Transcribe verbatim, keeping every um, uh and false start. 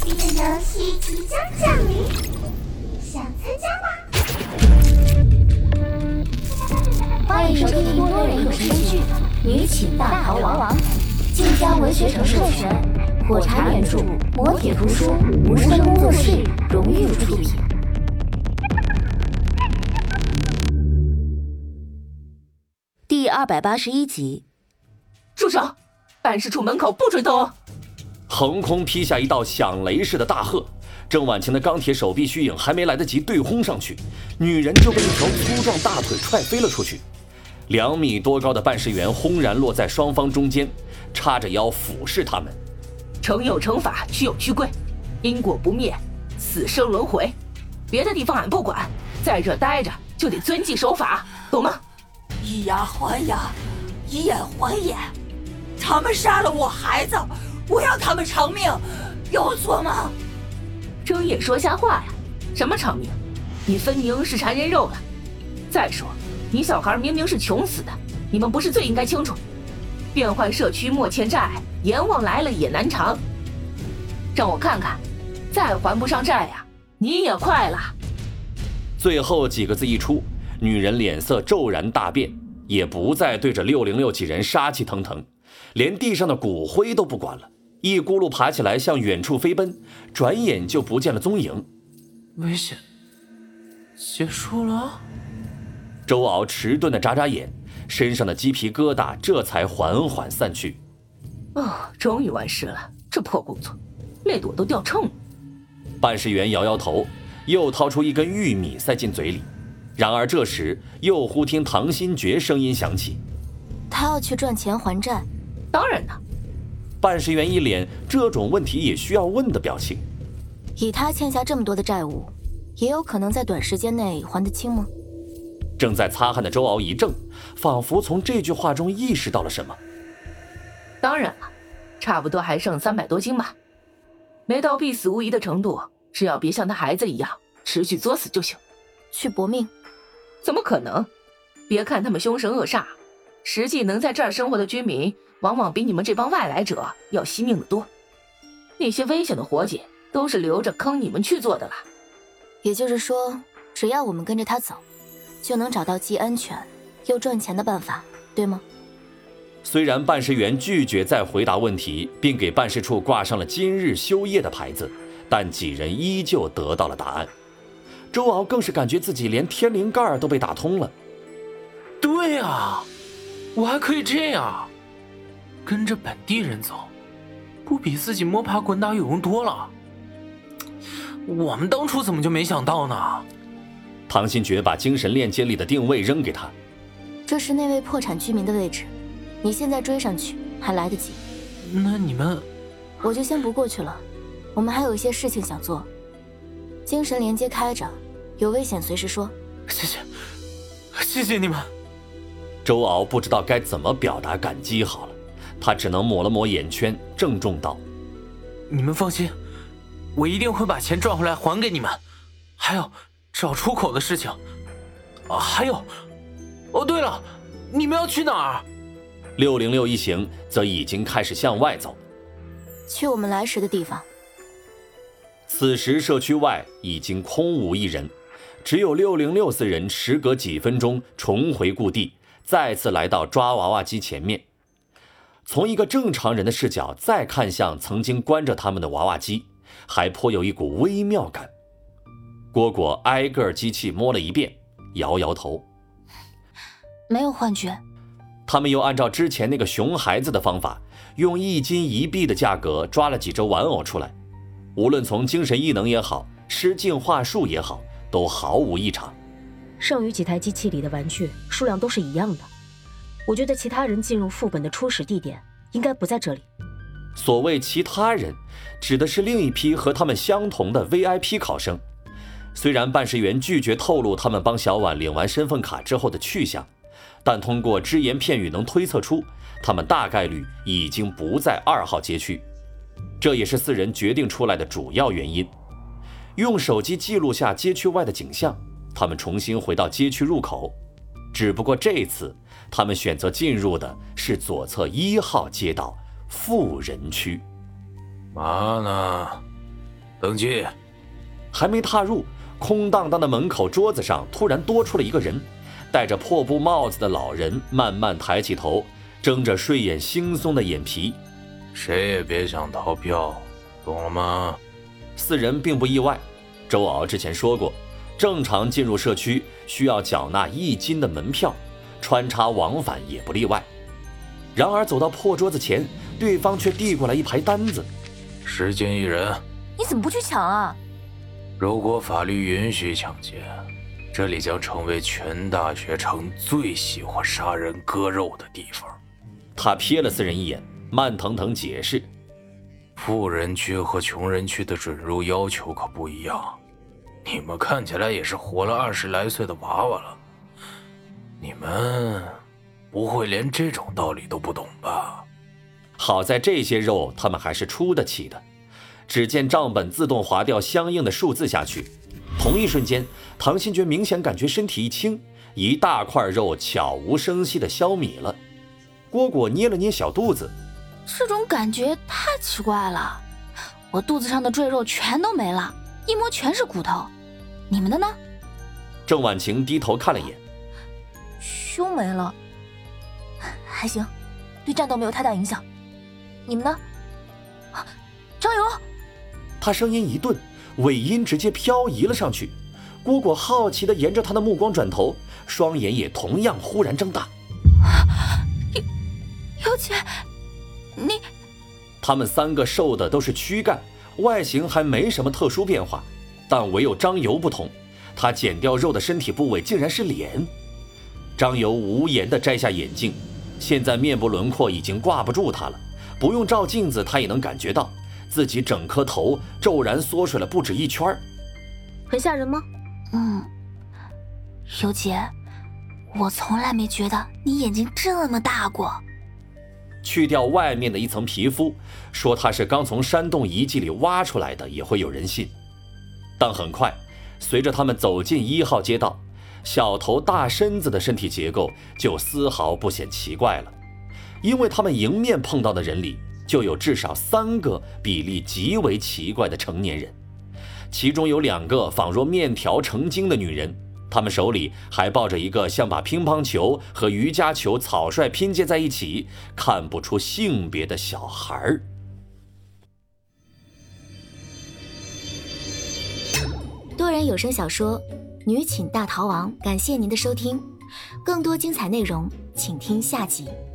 这个游戏即将降临，想参加吗？ 欢迎收听多人有声剧《女寝大逃亡》，晋江文学城授权，火柴原著，磨铁图书，无声工作室荣誉出品。第二百八十一集。 住手！办事处门口不准动！ 横空劈下一道响雷似的大喝，郑婉晴的钢铁手臂虚影还没来得及对轰上去，女人就被一条粗壮大腿踹飞了出去。两米多高的办事员轰然落在双方中间，叉着腰俯视他们。 成有成法，屈有屈归，因果不灭，死生轮回。别的地方俺不管，在这待着就得遵纪守法，懂吗？ 以牙还牙，以眼还眼。他们杀了我孩子，我要他们偿命，有错吗？ 睁眼说瞎话呀！什么偿命？你分明是馋人肉了。再说，你小孩明明是穷死的，你们不是最应该清楚？变换社区莫欠债，阎王来了也难偿。让我看看，再还不上债呀，你也快了。 最后几个字一出，女人脸色骤然大变，也不再对着六零六几人杀气腾腾，连地上的骨灰都不管了，一咕噜爬起来向远处飞奔，转眼就不见了踪影。 危险结束了？ 周敖迟钝地眨眨眼，身上的鸡皮疙瘩这才缓缓散去。 哦，终于完事了，这破工作累得我都掉秤了。 办事员摇摇头，又掏出一根玉米塞进嘴里。然而这时又忽听唐新觉声音响起： 他要去赚钱还债。 当然了。 办事员一脸这种问题也需要问的表情。 以他欠下这么多的债务，也有可能在短时间内还得清吗？ 正在擦汗的周敖一怔，仿佛从这句话中意识到了什么。 当然了，差不多还剩三百多斤吧，没到必死无疑的程度，只要别像他孩子一样持续作死就行。 去搏命？ 怎么可能？别看他们凶神恶煞，实际能在这儿生活的居民往往比你们这帮外来者要惜命的多。那些危险的活计都是留着坑你们去做的啦。 也就是说，只要我们跟着他走，就能找到既安全又赚钱的办法，对吗？ 虽然办事员拒绝再回答问题，并给办事处挂上了今日休业的牌子，但几人依旧得到了答案。周敖更是感觉自己连天灵盖都被打通了。 对啊，我还可以这样跟着本地人走，不比自己摸爬滚打有用多了？我们当初怎么就没想到呢？ 唐新觉把精神链接里的定位扔给他， 这是那位破产居民的位置，你现在追上去还来得及。 那你们…… 我就先不过去了，我们还有一些事情想做。精神连接开着，有危险随时说。 谢谢，谢谢你们。 周敖不知道该怎么表达感激好了，他只能抹了抹眼圈，郑重道： 你们放心，我一定会把钱赚回来还给你们。还有找出口的事情啊，还有哦对了，你们要去哪儿？ 六零六一行则已经开始向外走， 去我们来时的地方。 此时社区外已经空无一人，只有六零六四人时隔几分钟重回故地，再次来到抓娃娃机前面。从一个正常人的视角再看向曾经关着他们的娃娃机，还颇有一股微妙感。蝈蝈挨个机器摸了一遍，摇摇头， 没有幻觉。 他们又按照之前那个熊孩子的方法，用一金一币的价格抓了几只玩偶出来，无论从精神异能也好，施净化术也好，都毫无异常。 剩余几台机器里的玩具数量都是一样的，我觉得其他人进入副本的初始地点应该不在这里。 所谓其他人，指的是另一批和他们相同的 V I P 考生。虽然办事员拒绝透露他们帮小婉领完身份卡之后的去向，但通过只言片语能推测出，他们大概率已经不在二号街区。这也是四人决定出来的主要原因。用手机记录下街区外的景象，他们重新回到街区入口，只不过这次他们选择进入的是左侧一号街道富人区。 嘛呢？ 登记。 还没踏入，空荡荡的门口桌子上突然多出了一个人，戴着破布帽子的老人慢慢抬起头，睁着睡眼惺忪的眼皮。 谁也别想逃票，懂了吗？ 四人并不意外，周敖之前说过，正常进入社区需要缴纳一金的门票，穿插往返也不例外。然而走到破桌子前，对方却递过来一排单子。 十金一人。 你怎么不去抢啊？ 如果法律允许抢劫，这里将成为全大学城最喜欢杀人割肉的地方。 他瞥了四人一眼，慢腾腾解释： 富人区和穷人区的准入要求可不一样，你们看起来也是活了二十来岁的娃娃了，你们不会连这种道理都不懂吧？ 好在这些肉他们还是出得起的。只见账本自动划掉相应的数字下去，同一瞬间，唐新觉明显感觉身体一轻，一大块肉悄无声息地消弭了。蝈蝈捏了捏小肚子， 这种感觉太奇怪了，我肚子上的赘肉全都没了，一摸全是骨头。你们的呢？ 郑婉晴低头看了眼， 胸没了，还行，对战斗没有太大影响。你们呢？啊，张游。 他声音一顿，尾音直接漂移了上去。蝈蝈好奇地沿着他的目光转头，双眼也同样忽然睁大。 尤尤姐，你…… 他们三个瘦的都是躯干，外形还没什么特殊变化，但唯有张游不同，他减掉肉的身体部位竟然是脸。张游无言地摘下眼镜，现在面部轮廓已经挂不住他了，不用照镜子他也能感觉到自己整颗头骤然缩水了不止一圈。 很吓人吗？ 嗯，尤姐，我从来没觉得你眼睛这么大过。 去掉外面的一层皮肤，说他是刚从山洞遗迹里挖出来的也会有人信。但很快，随着他们走进一号街道，小头大身子的身体结构就丝毫不显奇怪了，因为他们迎面碰到的人里就有至少三个比例极为奇怪的成年人，其中有两个仿若面条成精的女人，她们手里还抱着一个像把乒乓球和瑜伽球草率拼接在一起，看不出性别的小孩。 多人有声小说《女寝大逃亡》，感谢您的收听，更多精彩内容请听下集。